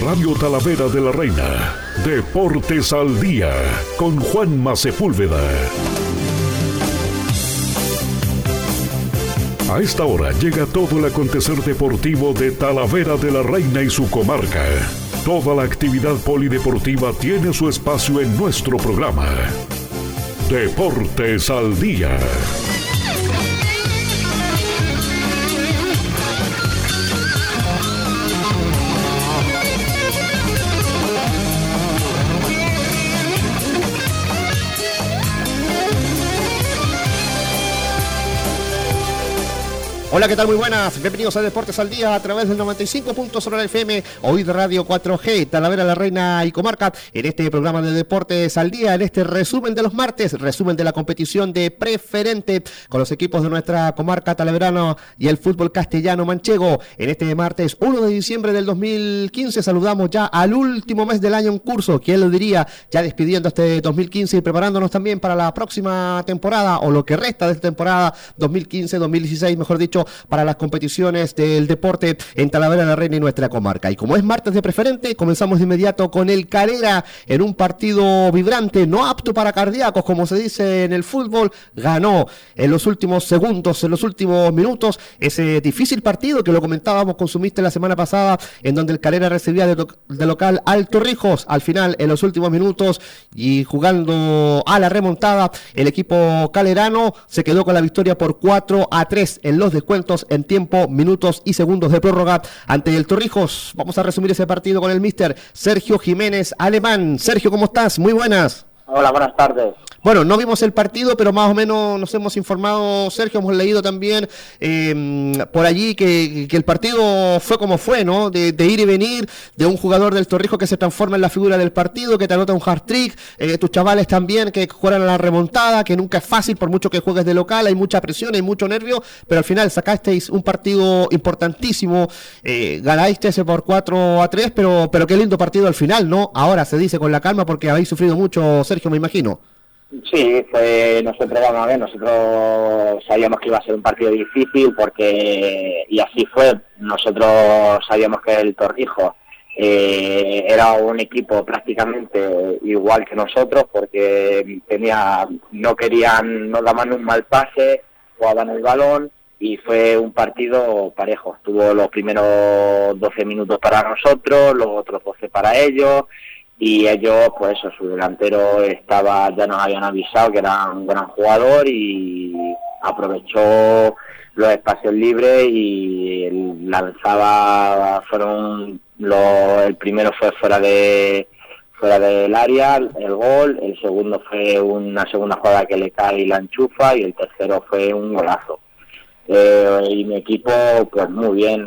Radio Talavera de la Reina, Deportes al Día, con Juanma Sepúlveda. A esta hora llega todo el acontecer deportivo de Talavera de la Reina y su comarca. Toda la actividad polideportiva tiene su espacio en nuestro programa. Deportes al Día. Hola, ¿qué tal? Muy buenas. Bienvenidos a Deportes al Día a través del 95.0 FM, hoy de Radio 4G, Talavera la Reina y Comarca, en este programa de Deportes al Día, en este resumen de los martes, resumen de la competición de preferente con los equipos de nuestra comarca talaverana y el fútbol castellano manchego. En este martes 1 de diciembre del 2015 saludamos ya al último mes del año en curso, ¿quién lo diría? Ya despidiendo este 2015 y preparándonos también para la próxima temporada, o lo que resta de esta temporada 2015-2016, mejor dicho, para las competiciones del deporte en Talavera la Reina y nuestra comarca. Y como es martes de preferente, comenzamos de inmediato con el Calera en un partido vibrante, no apto para cardíacos, como se dice en el fútbol. Ganó en los últimos segundos, en los últimos minutos, ese difícil partido que lo comentábamos con su míster la semana pasada, en donde el Calera recibía de local al Torrijos. Al final, en los últimos minutos y jugando a la remontada, el equipo calerano se quedó con la victoria por 4-3 en los descuentos en tiempo, minutos y segundos de prórroga ante el Torrijos. Vamos a resumir ese partido con el míster Sergio Jiménez Alemán. Sergio, ¿cómo estás? Muy buenas. Hola, buenas tardes. Bueno, no vimos el partido, pero más o menos nos hemos informado, Sergio, hemos leído también por allí que el partido fue como fue, ¿no? De ir y venir, de un jugador del Torrijos que se transforma en la figura del partido, que te anota un hat-trick, tus chavales también que juegan a la remontada, que nunca es fácil por mucho que juegues de local, hay mucha presión, hay mucho nervio, pero al final sacasteis un partido importantísimo, ganaste ese por 4-3, pero qué lindo partido al final, ¿no? Ahora se dice con la calma porque habéis sufrido mucho, Sergio, me imagino. Sí, nosotros sabíamos que iba a ser un partido difícil y así fue. Nosotros sabíamos que el Torrijos era un equipo prácticamente igual que nosotros, porque no daban un mal pase, jugaban el balón y fue un partido parejo. Tuvo los primeros 12 minutos para nosotros, los otros 12 para ellos. Y ellos, pues eso, su delantero ya nos habían avisado que era un gran jugador y aprovechó los espacios libres y lanzaba, el primero fue fuera del área, el gol, el segundo fue una segunda jugada que le cae y la enchufa, y el tercero fue un golazo. Y mi equipo, pues muy bien,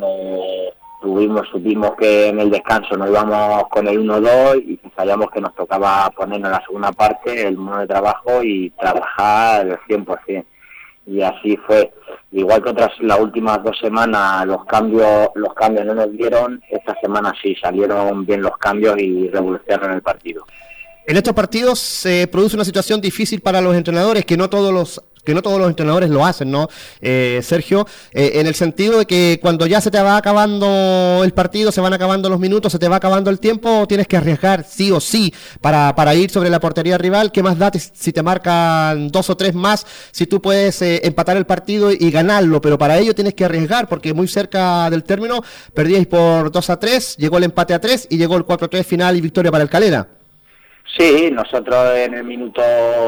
supimos que en el descanso nos íbamos con el 1-2 y sabíamos que nos tocaba poner en la segunda parte el modo de trabajo y trabajar al 100%. Y así fue. Igual que las últimas 2 semanas los cambios no nos dieron, esta semana sí salieron bien los cambios y revolucionaron el partido. En estos partidos se produce una situación difícil para los entrenadores, que no todos los entrenadores lo hacen, ¿no? Sergio, en el sentido de que cuando ya se te va acabando el partido, se van acabando los minutos, se te va acabando el tiempo, tienes que arriesgar sí o sí para ir sobre la portería rival. ¿Qué más da si te marcan 2 o 3 más, si tú puedes empatar el partido y ganarlo? Pero para ello tienes que arriesgar, porque muy cerca del término perdíais por 2-3, llegó el empate a 3 y llegó el 4-3 final y victoria para el Calera. Sí, nosotros en el minuto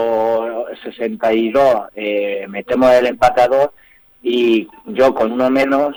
62 metemos el empate a 2 y yo con uno menos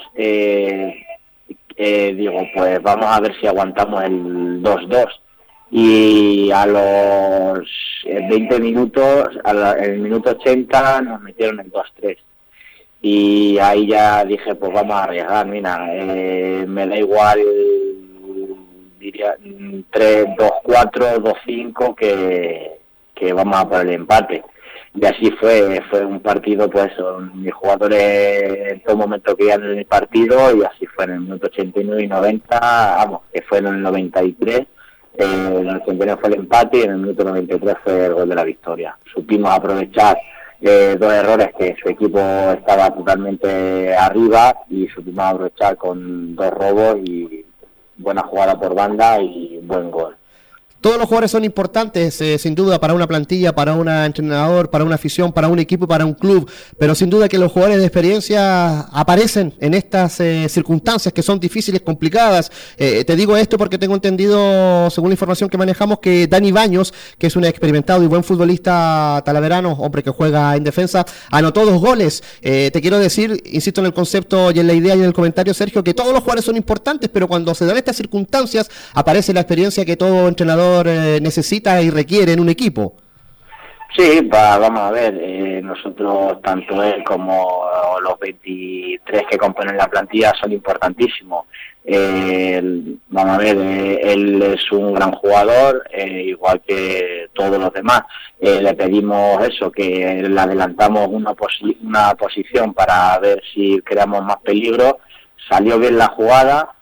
digo, pues vamos a ver si aguantamos el 2-2. Y a los 20 minutos, en el minuto 80 nos metieron el 2-3. Y ahí ya dije, pues vamos a arriesgar, mira, me da igual, diría 3-2-4, 2-5 que vamos a por el empate. Y así fue un partido, pues mis jugadores en todo momento querían en el partido, y así fue en el minuto 89 y 90, vamos, que fue en el 93, en el 89 fue el empate y en el minuto 93 fue el gol de la victoria. Supimos aprovechar 2 errores que su equipo estaba totalmente arriba y supimos aprovechar con 2 robos y buena jugada por banda y buen gol. Todos los jugadores son importantes, sin duda, para una plantilla, para un entrenador, para una afición, para un equipo, para un club, pero sin duda que los jugadores de experiencia aparecen en estas circunstancias que son difíciles, complicadas. Te digo esto porque tengo entendido, según la información que manejamos, que Dani Baños, que es un experimentado y buen futbolista talaverano, hombre que juega en defensa, anotó 2 goles. Te quiero decir, insisto en el concepto y en la idea y en el comentario, Sergio, que todos los jugadores son importantes, pero cuando se dan estas circunstancias aparece la experiencia que todo entrenador necesita y requiere en un equipo. Sí, vamos a ver, nosotros, tanto él como los 23 que componen la plantilla son importantísimos. Vamos a ver, él es un gran jugador, igual que todos los demás. Le pedimos eso, que le adelantamos una posición para ver si creamos más peligro. Salió bien la jugada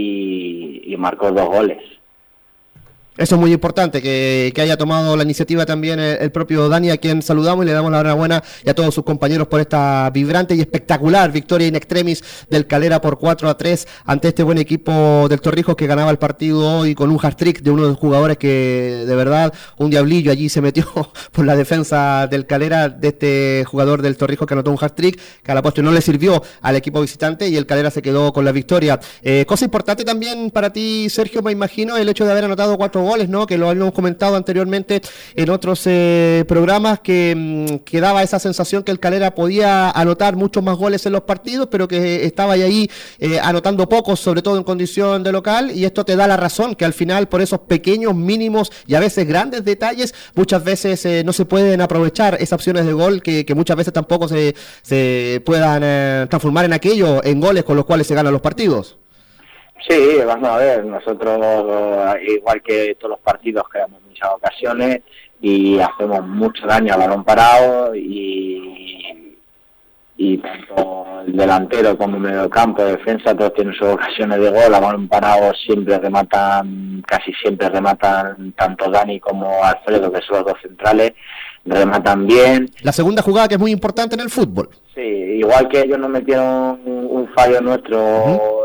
y marcó 2 goles. Eso es muy importante, que haya tomado la iniciativa también el propio Dani, a quien saludamos y le damos la enhorabuena, y a todos sus compañeros por esta vibrante y espectacular victoria in extremis del Calera por 4-3 ante este buen equipo del Torrijos, que ganaba el partido hoy con un hat-trick de uno de los jugadores que de verdad un diablillo allí se metió por la defensa del Calera, de este jugador del Torrijos que anotó un hat-trick que a la postre no le sirvió al equipo visitante y el Calera se quedó con la victoria. Cosa importante también para ti, Sergio, me imagino, el hecho de haber anotado 4 goles, ¿no? Que lo habíamos comentado anteriormente en otros programas, que daba esa sensación que el Calera podía anotar muchos más goles en los partidos, pero que estaba ahí anotando pocos, sobre todo en condición de local, y esto te da la razón, que al final por esos pequeños, mínimos y a veces grandes detalles, muchas veces no se pueden aprovechar esas opciones de gol que muchas veces tampoco se puedan transformar en goles con los cuales se ganan los partidos. Sí, vamos a ver, nosotros, igual que todos los partidos, creamos muchas ocasiones y hacemos mucho daño a balón parado, y tanto el delantero como el mediocampo, defensa, todos tienen sus ocasiones de gol. A balón parado casi siempre rematan, tanto Dani como Alfredo, que son los 2 centrales, rematan bien. La segunda jugada, que es muy importante en el fútbol. Sí, igual que ellos nos metieron un fallo nuestro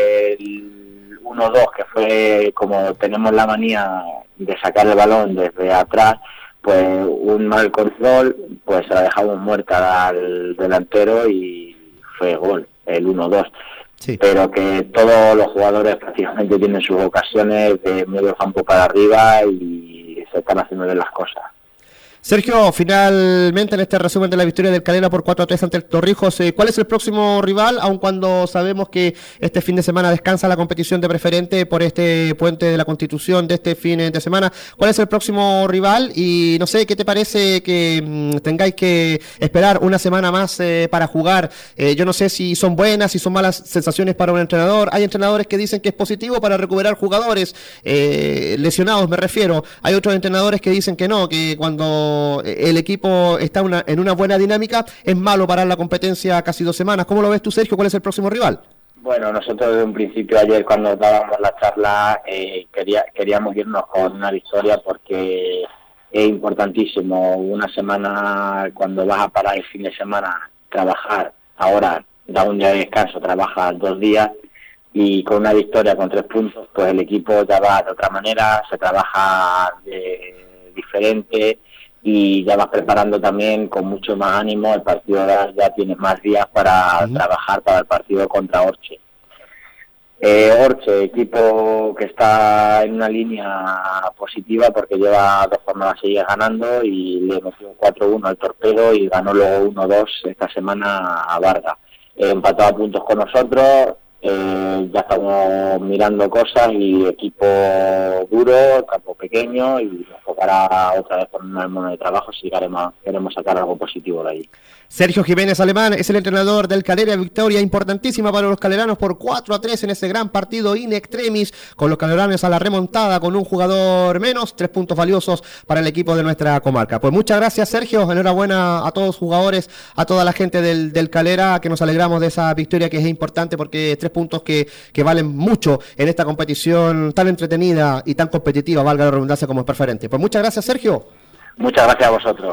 del 1-2, que fue, como tenemos la manía de sacar el balón desde atrás, pues un mal control, pues se la dejamos muerta al delantero y fue gol, el 1-2. Sí. Pero que todos los jugadores prácticamente tienen sus ocasiones de medio campo para arriba y se están haciendo bien las cosas. Sergio, finalmente en este resumen de la victoria del Calera por 4-3 ante el Torrijos, ¿cuál es el próximo rival? Aun cuando sabemos que este fin de semana descansa la competición de preferente por este puente de la Constitución de este fin de semana, ¿cuál es el próximo rival? Y no sé, ¿qué te parece que tengáis que esperar una semana más para jugar? Yo no sé si son buenas, si son malas sensaciones para un entrenador. Hay entrenadores que dicen que es positivo para recuperar jugadores lesionados, me refiero. Hay otros entrenadores que dicen que no, que cuando el equipo está en una buena dinámica es malo parar la competencia casi 2 semanas. ¿Cómo lo ves tú, Sergio? ¿Cuál es el próximo rival? Bueno, nosotros desde un principio, ayer cuando dábamos la charla, queríamos irnos con una victoria, porque es importantísimo. Una semana, cuando vas a parar el fin de semana, trabajar, ahora da un día de descanso, trabajas 2 días, y con una victoria con 3 puntos, pues el equipo ya va de otra manera, se trabaja diferente, y ya vas preparando también con mucho más ánimo el partido. Ya tienes más días para trabajar para el partido contra Orche. Orche, equipo que está en una línea positiva porque lleva 2 jornadas seguidas ganando, y le metió un 4-1 al Torpedo y ganó luego 1-2 esta semana a Vargas. Empató a puntos con nosotros. Ya estamos mirando cosas, y equipo duro, campo pequeño, y nos tocará otra vez poner el mono de trabajo si queremos sacar algo positivo de ahí. Sergio Jiménez Alemán es el entrenador del Calera, victoria importantísima para los caleranos por 4-3 en ese gran partido in extremis, con los caleranos a la remontada con un jugador menos, 3 puntos valiosos para el equipo de nuestra comarca. Pues muchas gracias, Sergio, enhorabuena a todos los jugadores, a toda la gente del Calera, que nos alegramos de esa victoria, que es importante porque 3 puntos que valen mucho en esta competición tan entretenida y tan competitiva, valga la redundancia, como es preferente. Pues muchas gracias, Sergio. Muchas gracias a vosotros.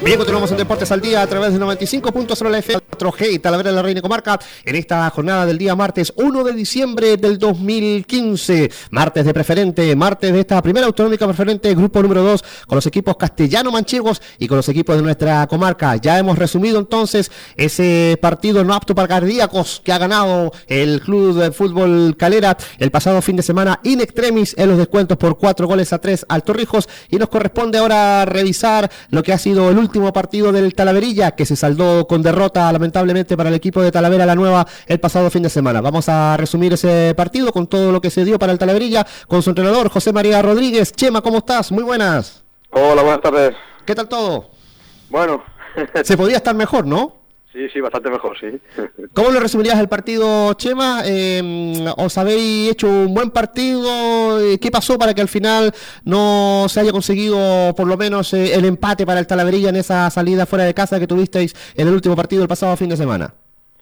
Bien, continuamos en Deportes al Día a través de 95.0 la FM 4G y Talavera de la Reina y Comarca en esta jornada del día martes 1 de diciembre del 2015. Martes de preferente, martes de esta primera autonómica preferente, grupo número 2, con los equipos castellano-manchegos y con los equipos de nuestra comarca. Ya hemos resumido entonces ese partido no apto para cardíacos que ha ganado el Club de Fútbol Calera el pasado fin de semana in extremis en los descuentos por 4-3 al Torrijos, y nos corresponde ahora revisar lo que ha sido el último partido del Talaverilla, que se saldó con derrota lamentablemente para el equipo de Talavera la Nueva el pasado fin de semana. Vamos a resumir ese partido con todo lo que se dio para el Talaverilla con su entrenador José María Rodríguez. Chema, ¿cómo estás? Muy buenas. Hola, buenas tardes. ¿Qué tal todo? Bueno. Se podía estar mejor, ¿no? Sí, bastante mejor, sí. ¿Cómo lo resumirías el partido, Chema? ¿Os habéis hecho un buen partido? ¿Qué pasó para que al final no se haya conseguido por lo menos el empate para el Talaverilla en esa salida fuera de casa que tuvisteis en el último partido el pasado fin de semana?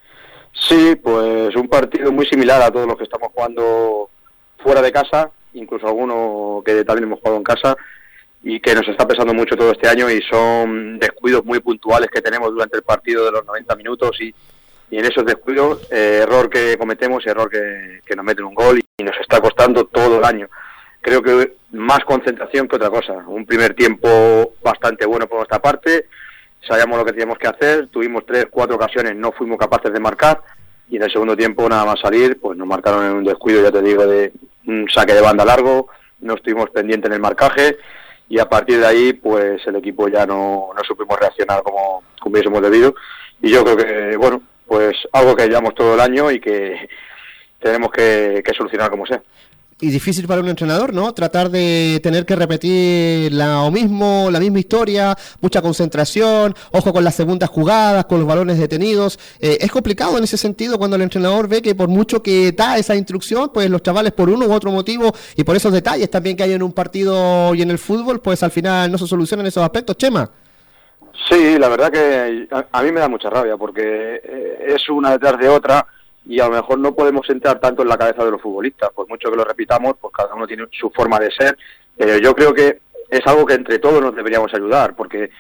Sí, pues un partido muy similar a todos los que estamos jugando fuera de casa, incluso alguno que también hemos jugado en casa, y que nos está pesando mucho todo este año, y son descuidos muy puntuales que tenemos durante el partido de los 90 minutos y en esos descuidos, error que cometemos, error que nos meten un gol y nos está costando todo el año. Creo que más concentración que otra cosa. Un primer tiempo bastante bueno por nuestra parte, sabíamos lo que teníamos que hacer, tuvimos 3-4 ocasiones, no fuimos capaces de marcar, y en el segundo tiempo nada más salir, pues nos marcaron en un descuido, ya te digo, de un saque de banda largo, no estuvimos pendientes en el marcaje, y a partir de ahí pues el equipo ya no supimos reaccionar como hubiésemos debido, y yo creo que, bueno, pues algo que llevamos todo el año y que tenemos que solucionar como sea. Y difícil para un entrenador, ¿no? Tratar de tener que repetir la misma historia, mucha concentración, ojo con las segundas jugadas, con los balones detenidos. Es complicado en ese sentido cuando el entrenador ve que por mucho que da esa instrucción, pues los chavales por uno u otro motivo y por esos detalles también que hay en un partido y en el fútbol, pues al final no se solucionan esos aspectos, Chema. Sí, la verdad que a mí me da mucha rabia porque es una detrás de otra. Y a lo mejor no podemos entrar tanto en la cabeza de los futbolistas, por mucho que lo repitamos, pues cada uno tiene su forma de ser, pero yo creo que es algo que entre todos nos deberíamos ayudar, porque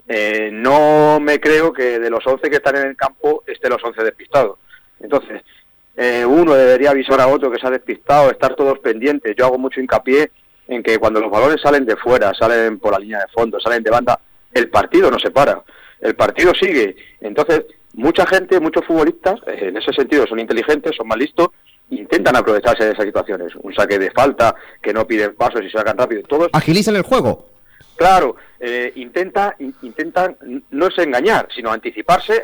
no me creo que de los 11 que están en el campo estén los 11 despistados. Entonces, uno debería avisar a otro que se ha despistado, estar todos pendientes. Yo hago mucho hincapié en que cuando los balones salen de fuera, salen por la línea de fondo, salen de banda, el partido no se para, el partido sigue. Entonces, mucha gente, muchos futbolistas, en ese sentido son inteligentes, son más listos, intentan aprovecharse de esas situaciones. Un saque de falta, que no piden pasos y se sacan rápido. Todos agilizan el juego. Claro, intentan no es engañar, sino anticiparse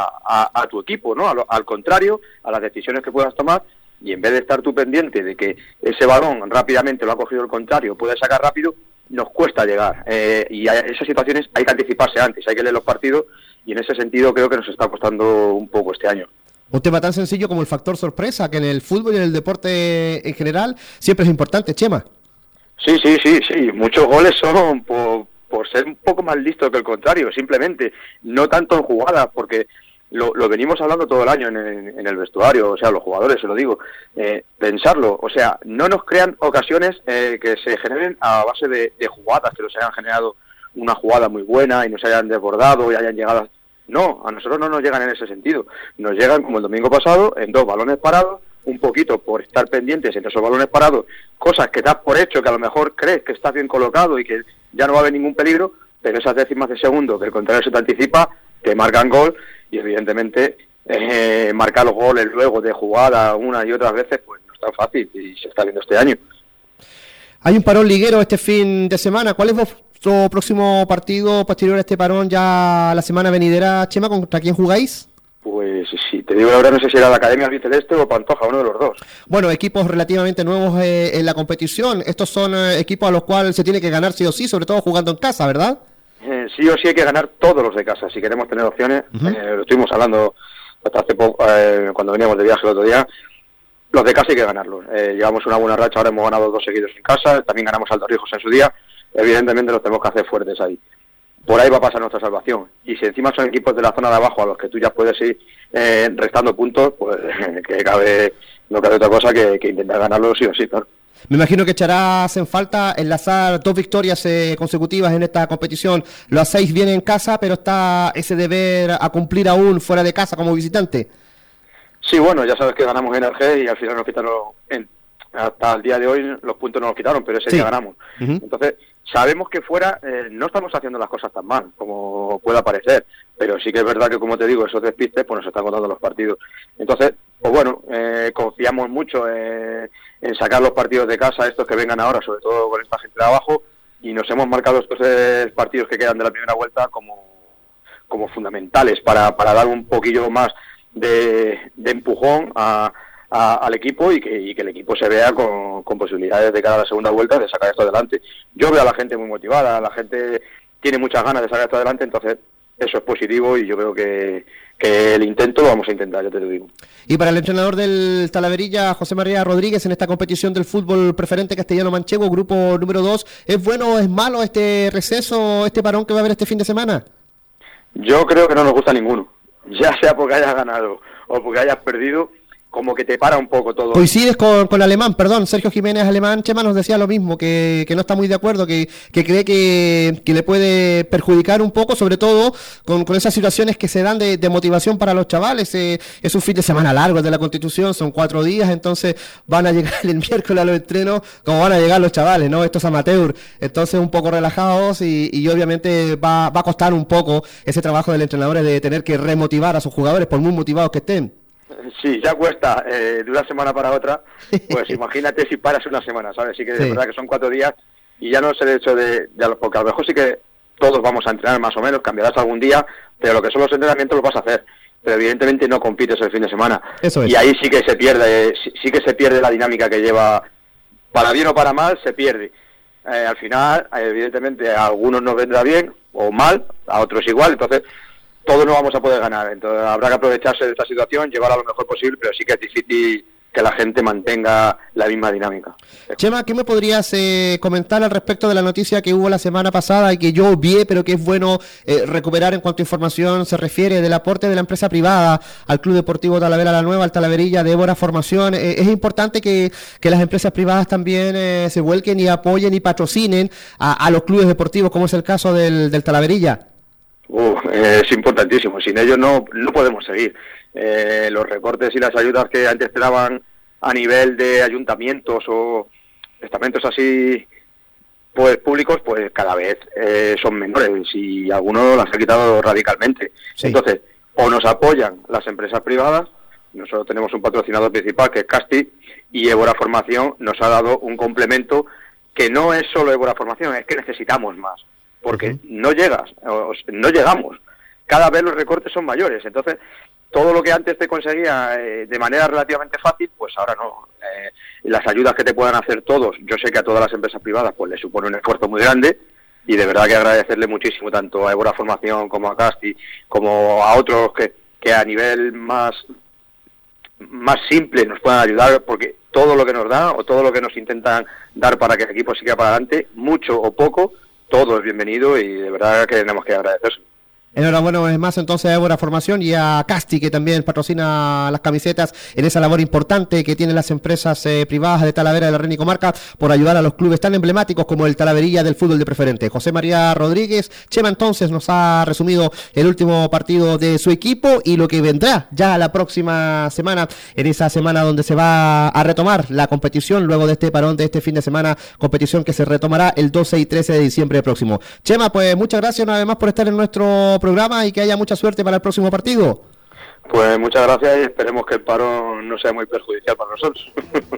a tu equipo, ¿no? Al contrario, a las decisiones que puedas tomar, y en vez de estar tú pendiente de que ese balón rápidamente lo ha cogido el contrario, puede sacar rápido, nos cuesta llegar. Y a esas situaciones hay que anticiparse antes, hay que leer los partidos, y en ese sentido creo que nos está costando un poco este año. Un tema tan sencillo como el factor sorpresa, que en el fútbol y en el deporte en general siempre es importante, Chema. Sí. Muchos goles son por ser un poco más listos que el contrario, simplemente. No tanto en jugadas, porque lo venimos hablando todo el año en el vestuario, o sea, los jugadores, se lo digo. Pensarlo, o sea, no nos crean ocasiones que se generen a base de jugadas, que nos hayan generado una jugada muy buena y nos hayan desbordado y hayan llegado. No, a nosotros no nos llegan en ese sentido. Nos llegan, como el domingo pasado, en 2 balones parados, un poquito por estar pendientes entre esos balones parados, cosas que das por hecho, que a lo mejor crees que estás bien colocado y que ya no va a haber ningún peligro, pero esas décimas de segundo que el contrario se te anticipa, te marcan gol, y evidentemente marcar los goles luego de jugada una y otras veces, pues no es tan fácil, y se está viendo este año. Hay un parón liguero este fin de semana. ¿Cuál es vuestro próximo partido posterior a este parón ya la semana venidera, Chema? ¿Contra quién jugáis? Pues si te digo la verdad, no sé si era la Academia Albiceleste o Pantoja, uno de los dos. Bueno, equipos relativamente nuevos en la competición. Estos son equipos a los cuales se tiene que ganar sí o sí, sobre todo jugando en casa, ¿verdad? Sí o sí hay que ganar todos los de casa, si queremos tener opciones. Lo estuvimos hablando hasta hace poco, cuando veníamos de viaje el otro día. Los de casa hay que ganarlos. Llevamos una buena racha, ahora hemos ganado 2 seguidos en casa, también ganamos al Torrijos en su día. Evidentemente los tenemos que hacer fuertes ahí. Por ahí va a pasar nuestra salvación. Y si encima son equipos de la zona de abajo a los que tú ya puedes ir restando puntos, pues que no cabe otra cosa que intentar ganarlos sí o sí, claro. Me imagino que echarás en falta enlazar 2 victorias consecutivas en esta competición. Lo hacéis bien en casa, pero está ese deber a cumplir aún fuera de casa como visitante. Sí, bueno, ya sabes que ganamos en Argel y al final nos quitaron, hasta el día de hoy los puntos nos los quitaron, pero ese día ganamos. Entonces, sabemos que fuera no estamos haciendo las cosas tan mal como pueda parecer, pero sí que es verdad que, como te digo, esos despistes pues nos están contando los partidos. Entonces, pues bueno, confiamos mucho en sacar los partidos de casa, estos que vengan ahora, sobre todo con esta gente de abajo, y nos hemos marcado estos 3 partidos que quedan de la primera vuelta como fundamentales para dar un poquillo más de empujón al equipo y que el equipo se vea con posibilidades de cara a la segunda vuelta de sacar esto adelante. Yo veo a la gente muy motivada, la gente tiene muchas ganas de sacar esto adelante, entonces eso es positivo y yo creo que el intento lo vamos a intentar, ya te lo digo. Y para el entrenador del Talaverilla, José María Rodríguez, en esta competición del fútbol preferente castellano manchego, grupo número 2, ¿es bueno o es malo este receso, este parón que va a haber este fin de semana? Yo creo que no nos gusta ninguno, ya sea porque hayas ganado o porque hayas perdido, como que te para un poco todo. Coincides con Alemán, perdón, Sergio Jiménez Alemán, Chema nos decía lo mismo, que no está muy de acuerdo, que cree que le puede perjudicar un poco, sobre todo con esas situaciones que se dan de motivación para los chavales. Es un fin de semana largo de la Constitución, son 4 días, entonces van a llegar el miércoles a los entrenos como van a llegar los chavales, ¿no? Estos amateurs, entonces un poco relajados y obviamente va a costar un poco ese trabajo del entrenador de tener que remotivar a sus jugadores por muy motivados que estén. Sí, ya cuesta de una semana para otra, pues imagínate si paras una semana, ¿sabes? Sí que de verdad que son 4 días y ya no es el hecho porque a lo mejor sí que todos vamos a entrenar más o menos, cambiarás algún día, pero lo que son los entrenamientos los vas a hacer, pero evidentemente no compites el fin de semana. Eso es. Y ahí sí que se pierde la dinámica que lleva, para bien o para mal, se pierde. Al final, evidentemente, a algunos nos vendrá bien o mal, a otros igual, entonces todos no vamos a poder ganar, entonces habrá que aprovecharse de esta situación, llevarla lo mejor posible, pero sí que es difícil que la gente mantenga la misma dinámica. Chema, ¿qué me podrías comentar al respecto de la noticia que hubo la semana pasada y que yo obvié, pero que es bueno recuperar en cuanto a información se refiere del aporte de la empresa privada al Club Deportivo Talavera La Nueva, al Talaverilla de Évora Formación? Es importante que las empresas privadas también se vuelquen y apoyen y patrocinen a los clubes deportivos, como es el caso del Talaverilla. Es importantísimo, sin ellos no podemos seguir. Los recortes y las ayudas que antes te daban a nivel de ayuntamientos o estamentos así pues públicos, pues cada vez son menores y algunos las ha quitado radicalmente. Sí. Entonces, o nos apoyan las empresas privadas, nosotros tenemos un patrocinador principal que es Casti, y Évora Formación nos ha dado un complemento que no es solo Évora Formación, es que necesitamos más. Porque no llegamos. Cada vez los recortes son mayores. Entonces, todo lo que antes te conseguía de manera relativamente fácil, pues ahora no. Las ayudas que te puedan hacer todos, yo sé que a todas las empresas privadas pues les supone un esfuerzo muy grande y de verdad que agradecerle muchísimo tanto a Évora Formación como a Casti, como a otros que a nivel más simple nos puedan ayudar, porque todo lo que nos da o todo lo que nos intentan dar para que el equipo siga para adelante, mucho o poco, todo es bienvenido y de verdad que tenemos que agradecer. Enhorabuena es más entonces a Évora Formación y a Casti, que también patrocina las camisetas en esa labor importante que tienen las empresas privadas de Talavera de la Reina y Comarca por ayudar a los clubes tan emblemáticos como el Talaverilla del fútbol de preferente. José María Rodríguez, Chema entonces nos ha resumido el último partido de su equipo y lo que vendrá ya la próxima semana, en esa semana donde se va a retomar la competición luego de este parón de este fin de semana, competición que se retomará el 12 y 13 de diciembre próximo. Chema, pues muchas gracias una vez más por estar en nuestro programa y que haya mucha suerte para el próximo partido. Pues muchas gracias y esperemos que el paro no sea muy perjudicial para nosotros.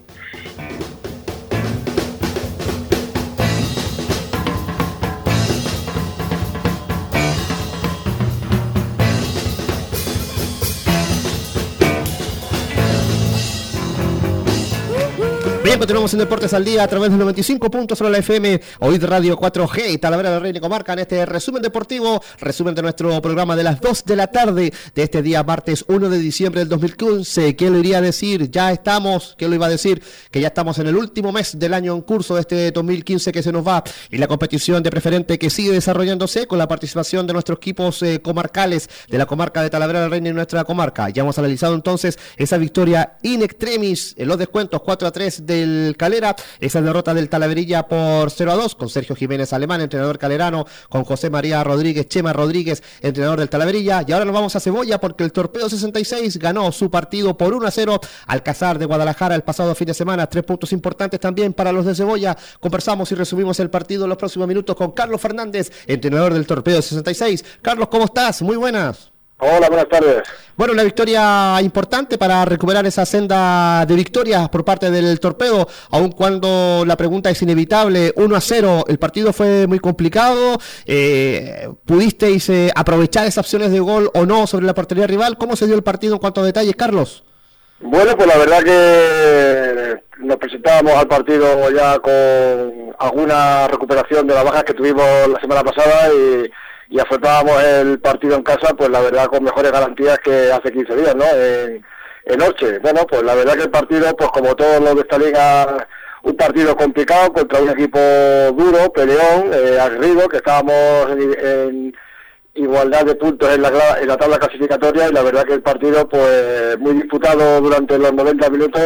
Bien, continuamos en Deportes al Día a través del 95.0 de la FM, Oíd Radio 4G y Talavera de la Reina y Comarca en este resumen deportivo, resumen de nuestro programa de las 2 de la tarde de este día martes 1 de diciembre del 2015. ¿Qué lo iría a decir? Ya estamos, ¿qué lo iba a decir? Que ya estamos en el último mes del año en curso de este 2015 que se nos va y la competición de preferente que sigue desarrollándose con la participación de nuestros equipos comarcales de la comarca de Talavera de la Reina y nuestra comarca. Ya hemos analizado entonces esa victoria in extremis en los descuentos 4-3 de del Calera, esa derrota del Talaverilla por 0-2, con Sergio Jiménez Alemán, entrenador calerano, con José María Rodríguez, Chema Rodríguez, entrenador del Talaverilla. Y ahora nos vamos a Cebolla porque el Torpedo 66 ganó su partido por 1-0 al Cazar de Guadalajara el pasado fin de semana. 3 puntos importantes también para los de Cebolla. Conversamos y resumimos el partido en los próximos minutos con Carlos Fernández, entrenador del Torpedo 66. Carlos, ¿cómo estás? Muy buenas. Hola, buenas tardes. Bueno, una victoria importante para recuperar esa senda de victorias por parte del Torpedo, aun cuando la pregunta es inevitable. 1-0, el partido fue muy complicado. ¿Pudisteis aprovechar esas opciones de gol o no sobre la portería rival? ¿Cómo se dio el partido en cuanto a detalles, Carlos? Bueno, pues la verdad que nos presentábamos al partido ya con alguna recuperación de las bajas que tuvimos la semana pasada y afrontábamos el partido en casa, pues la verdad con mejores garantías que hace 15 días, ¿no? En Orche. Bueno, pues la verdad que el partido, pues como todos los de esta liga, un partido complicado contra un equipo duro, peleón, aguerrido, que estábamos en igualdad de puntos en la tabla clasificatoria, y la verdad que el partido pues muy disputado durante los 90 minutos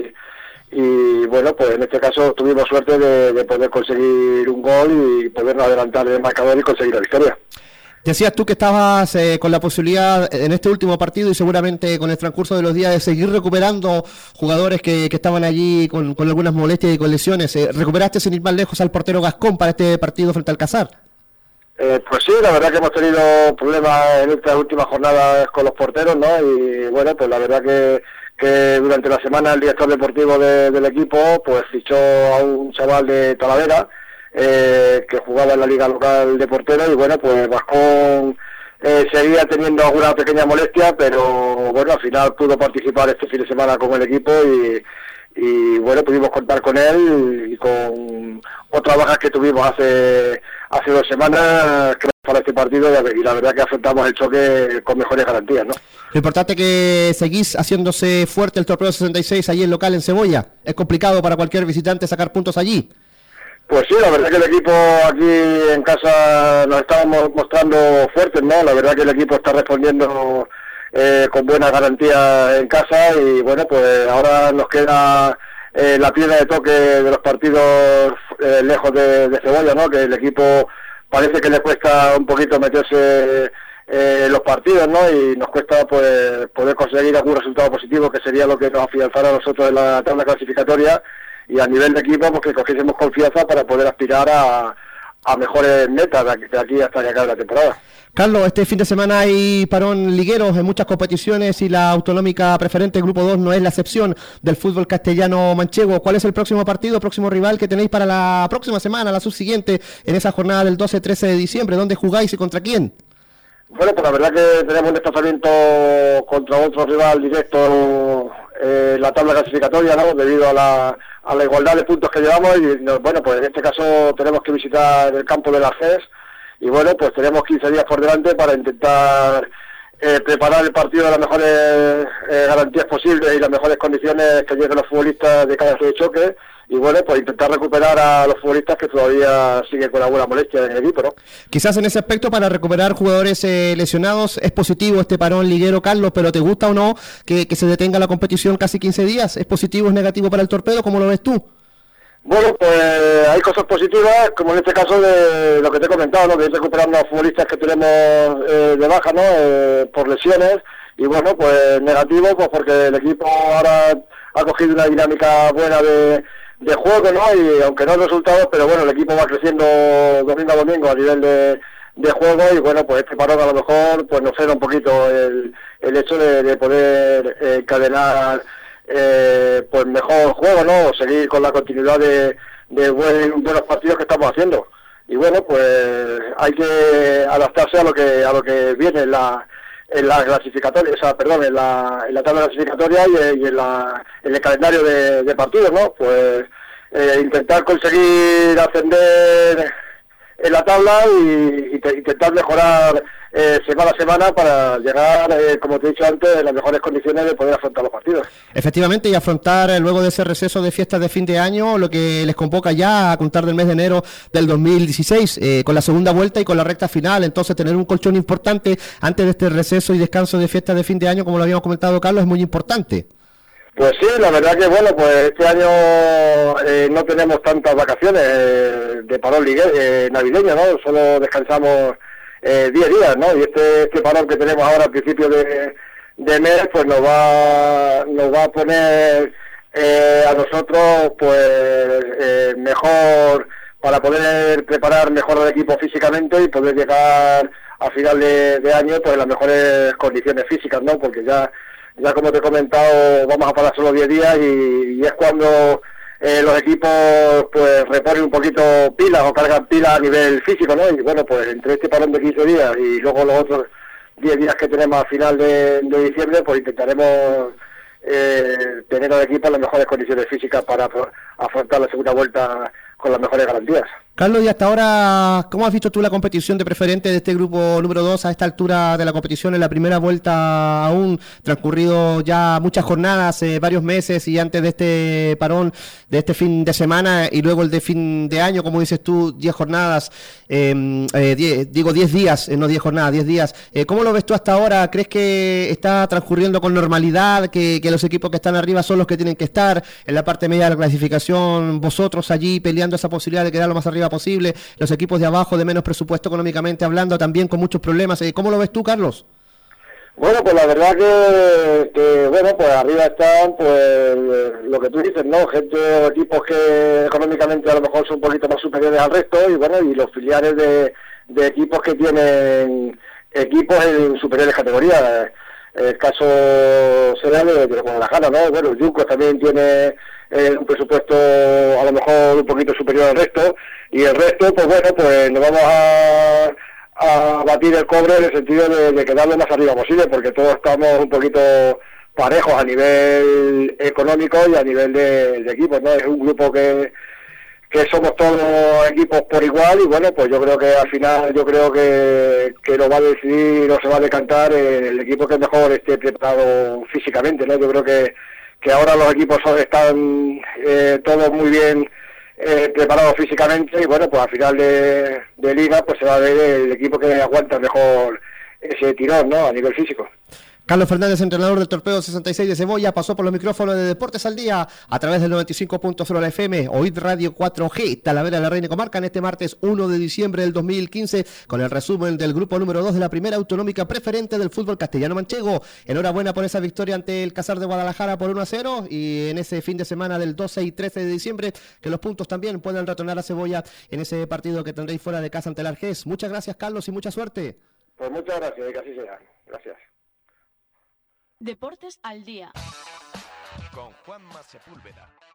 y bueno, pues en este caso tuvimos suerte de poder conseguir un gol y podernos adelantar en el marcador y conseguir la victoria. Decías tú que estabas con la posibilidad en este último partido y seguramente con el transcurso de los días de seguir recuperando jugadores que estaban allí con algunas molestias y con lesiones. ¿Recuperaste sin ir más lejos al portero Gascón para este partido frente al Cazar? Pues sí, la verdad que hemos tenido problemas en estas últimas jornadas con los porteros, ¿no? Y bueno, pues la verdad que durante la semana el director deportivo del equipo pues fichó a un chaval de Talavera que jugaba en la liga local de portero, y bueno, pues Vascón seguía teniendo alguna pequeña molestia, pero bueno, al final pudo participar este fin de semana con el equipo y bueno, pudimos contar con él y con otras bajas que tuvimos hace 2 semanas para este partido, y la verdad que afrontamos el choque con mejores garantías, ¿no? Lo importante es que seguís haciéndose fuerte el Torpedo 66 allí en local en Cebolla. ¿Es complicado para cualquier visitante sacar puntos allí? Pues sí, la verdad que el equipo aquí en casa nos estamos mostrando fuertes, ¿no? La verdad que el equipo está respondiendo con buenas garantías en casa, y bueno, pues ahora nos queda la piedra de toque de los partidos lejos de Cebolla, ¿no? Que el equipo parece que le cuesta un poquito meterse los partidos, ¿no? Y nos cuesta pues poder conseguir algún resultado positivo, que sería lo que nos afianzara a nosotros en la tabla clasificatoria, y a nivel de equipo pues que cogiésemos confianza para poder aspirar a mejores metas de aquí hasta que acabe la temporada. Carlos, este fin de semana hay parón ligueros en muchas competiciones y la autonómica preferente Grupo 2 no es la excepción del fútbol castellano manchego. ¿Cuál es el próximo partido, próximo rival que tenéis para la próxima semana, la subsiguiente, en esa jornada del 12-13 de diciembre? ¿Dónde jugáis y contra quién? Bueno, pues la verdad que tenemos un desplazamiento contra otro rival directo en la tabla clasificatoria, ¿no? Debido a la igualdad de puntos que llevamos, y bueno, pues en este caso tenemos que visitar el campo de la FES, y bueno, pues tenemos 15 días por delante para intentar preparar el partido de las mejores garantías posibles y las mejores condiciones que lleguen los futbolistas de cada choque, y bueno, pues intentar recuperar a los futbolistas que todavía siguen con alguna molestia en el equipo, ¿no? Quizás en ese aspecto, para recuperar jugadores lesionados, es positivo este parón liguero, Carlos, pero ¿te gusta o no que se detenga la competición casi 15 días? ¿Es positivo o es negativo para el Torpedo? ¿Cómo lo ves tú? Bueno, pues hay cosas positivas, como en este caso de lo que te he comentado, ¿no? De ir recuperando a futbolistas que tenemos de baja, ¿no? Por lesiones, y bueno, pues negativo, pues porque el equipo ahora ha cogido una dinámica buena de juego, ¿no? Y aunque no hay resultados, pero bueno, el equipo va creciendo domingo a domingo a nivel de juego, y bueno, pues este parón a lo mejor pues nos frena un poquito el hecho de poder encadenar pues mejor juego, ¿no? O seguir con la continuidad de buenos partidos que estamos haciendo. Y bueno, pues hay que adaptarse a lo que viene en la clasificatoria, o sea, perdón, en la tabla clasificatoria y en el calendario de partidos, ¿no? Pues intentar conseguir ascender en la tabla y intentar mejorar semana a semana para llegar, como te he dicho antes, en las mejores condiciones de poder afrontar los partidos. Efectivamente, y afrontar luego de ese receso de fiestas de fin de año lo que les convoca ya a contar del mes de enero del 2016, con la segunda vuelta y con la recta final. Entonces, tener un colchón importante antes de este receso y descanso de fiestas de fin de año, como lo habíamos comentado, Carlos, es muy importante. Pues sí, la verdad que bueno, pues este año no tenemos tantas vacaciones de parón navideño, ¿no? Solo descansamos 10 días, ¿no? Y este parón que tenemos ahora al principio de mes, pues nos va a poner a nosotros pues mejor, para poder preparar mejor al equipo físicamente y poder llegar a final de año pues en las mejores condiciones físicas, ¿no? Porque ya como te he comentado, vamos a parar solo 10 días y es cuando los equipos pues reponen un poquito pilas o cargan pilas a nivel físico, ¿no? Y bueno, pues entre este parón de 15 días y luego los otros 10 días que tenemos a final de diciembre, pues intentaremos tener al equipo en las mejores condiciones físicas para afrontar la segunda vuelta con las mejores garantías. Carlos, y hasta ahora, ¿cómo has visto tú la competición de preferente de este grupo número 2 a esta altura de la competición, en la primera vuelta aún, transcurrido ya muchas jornadas, varios meses, y antes de este parón, de este fin de semana, y luego el de fin de año, como dices tú, 10 jornadas, 10 días, no 10 jornadas, 10 días. ¿Cómo lo ves tú hasta ahora? ¿Crees que está transcurriendo con normalidad, que los equipos que están arriba son los que tienen que estar en la parte media de la clasificación, vosotros allí peleando esa posibilidad de quedar lo más arriba posible, los equipos de abajo de menos presupuesto económicamente hablando también con muchos problemas? ¿Cómo lo ves tú, Carlos? Bueno, pues la verdad que bueno, pues arriba están pues lo que tú dices, ¿no? Gente o equipos que económicamente a lo mejor son un poquito más superiores al resto, y bueno, y los filiales de equipos que tienen equipos en superiores categorías. El caso será de Guadalajara, ¿no? Bueno, Yuncos también tiene un presupuesto a lo mejor un poquito superior al resto, y el resto, pues bueno, pues nos vamos a batir el cobre en el sentido de quedar lo más arriba posible, porque todos estamos un poquito parejos a nivel económico y a nivel de equipos, ¿no? Es un grupo que somos todos equipos por igual, y bueno, pues yo creo que al final que lo va a decidir o se va a decantar el equipo que mejor esté preparado físicamente, ¿no? Yo creo que ahora los equipos están todos muy bien preparados físicamente, y bueno, pues al final de liga pues se va a ver el equipo que aguanta mejor ese tirón, ¿no? A nivel físico. Carlos Fernández, entrenador del Torpedo 66 de Cebolla, pasó por los micrófonos de Deportes al Día a través del 95.0 de la FM, Oíd Radio 4G, Talavera de la Reina y Comarca, en este martes 1 de diciembre del 2015, con el resumen del grupo número 2 de la primera autonómica preferente del fútbol castellano manchego. Enhorabuena por esa victoria ante el Casar de Guadalajara por 1-0, y en ese fin de semana del 12 y 13 de diciembre, que los puntos también puedan retornar a Cebolla en ese partido que tendréis fuera de casa ante el Argés. Muchas gracias, Carlos, y mucha suerte. Pues muchas gracias, y que así sea. Gracias. Deportes al Día. Con Juanma Sepúlveda.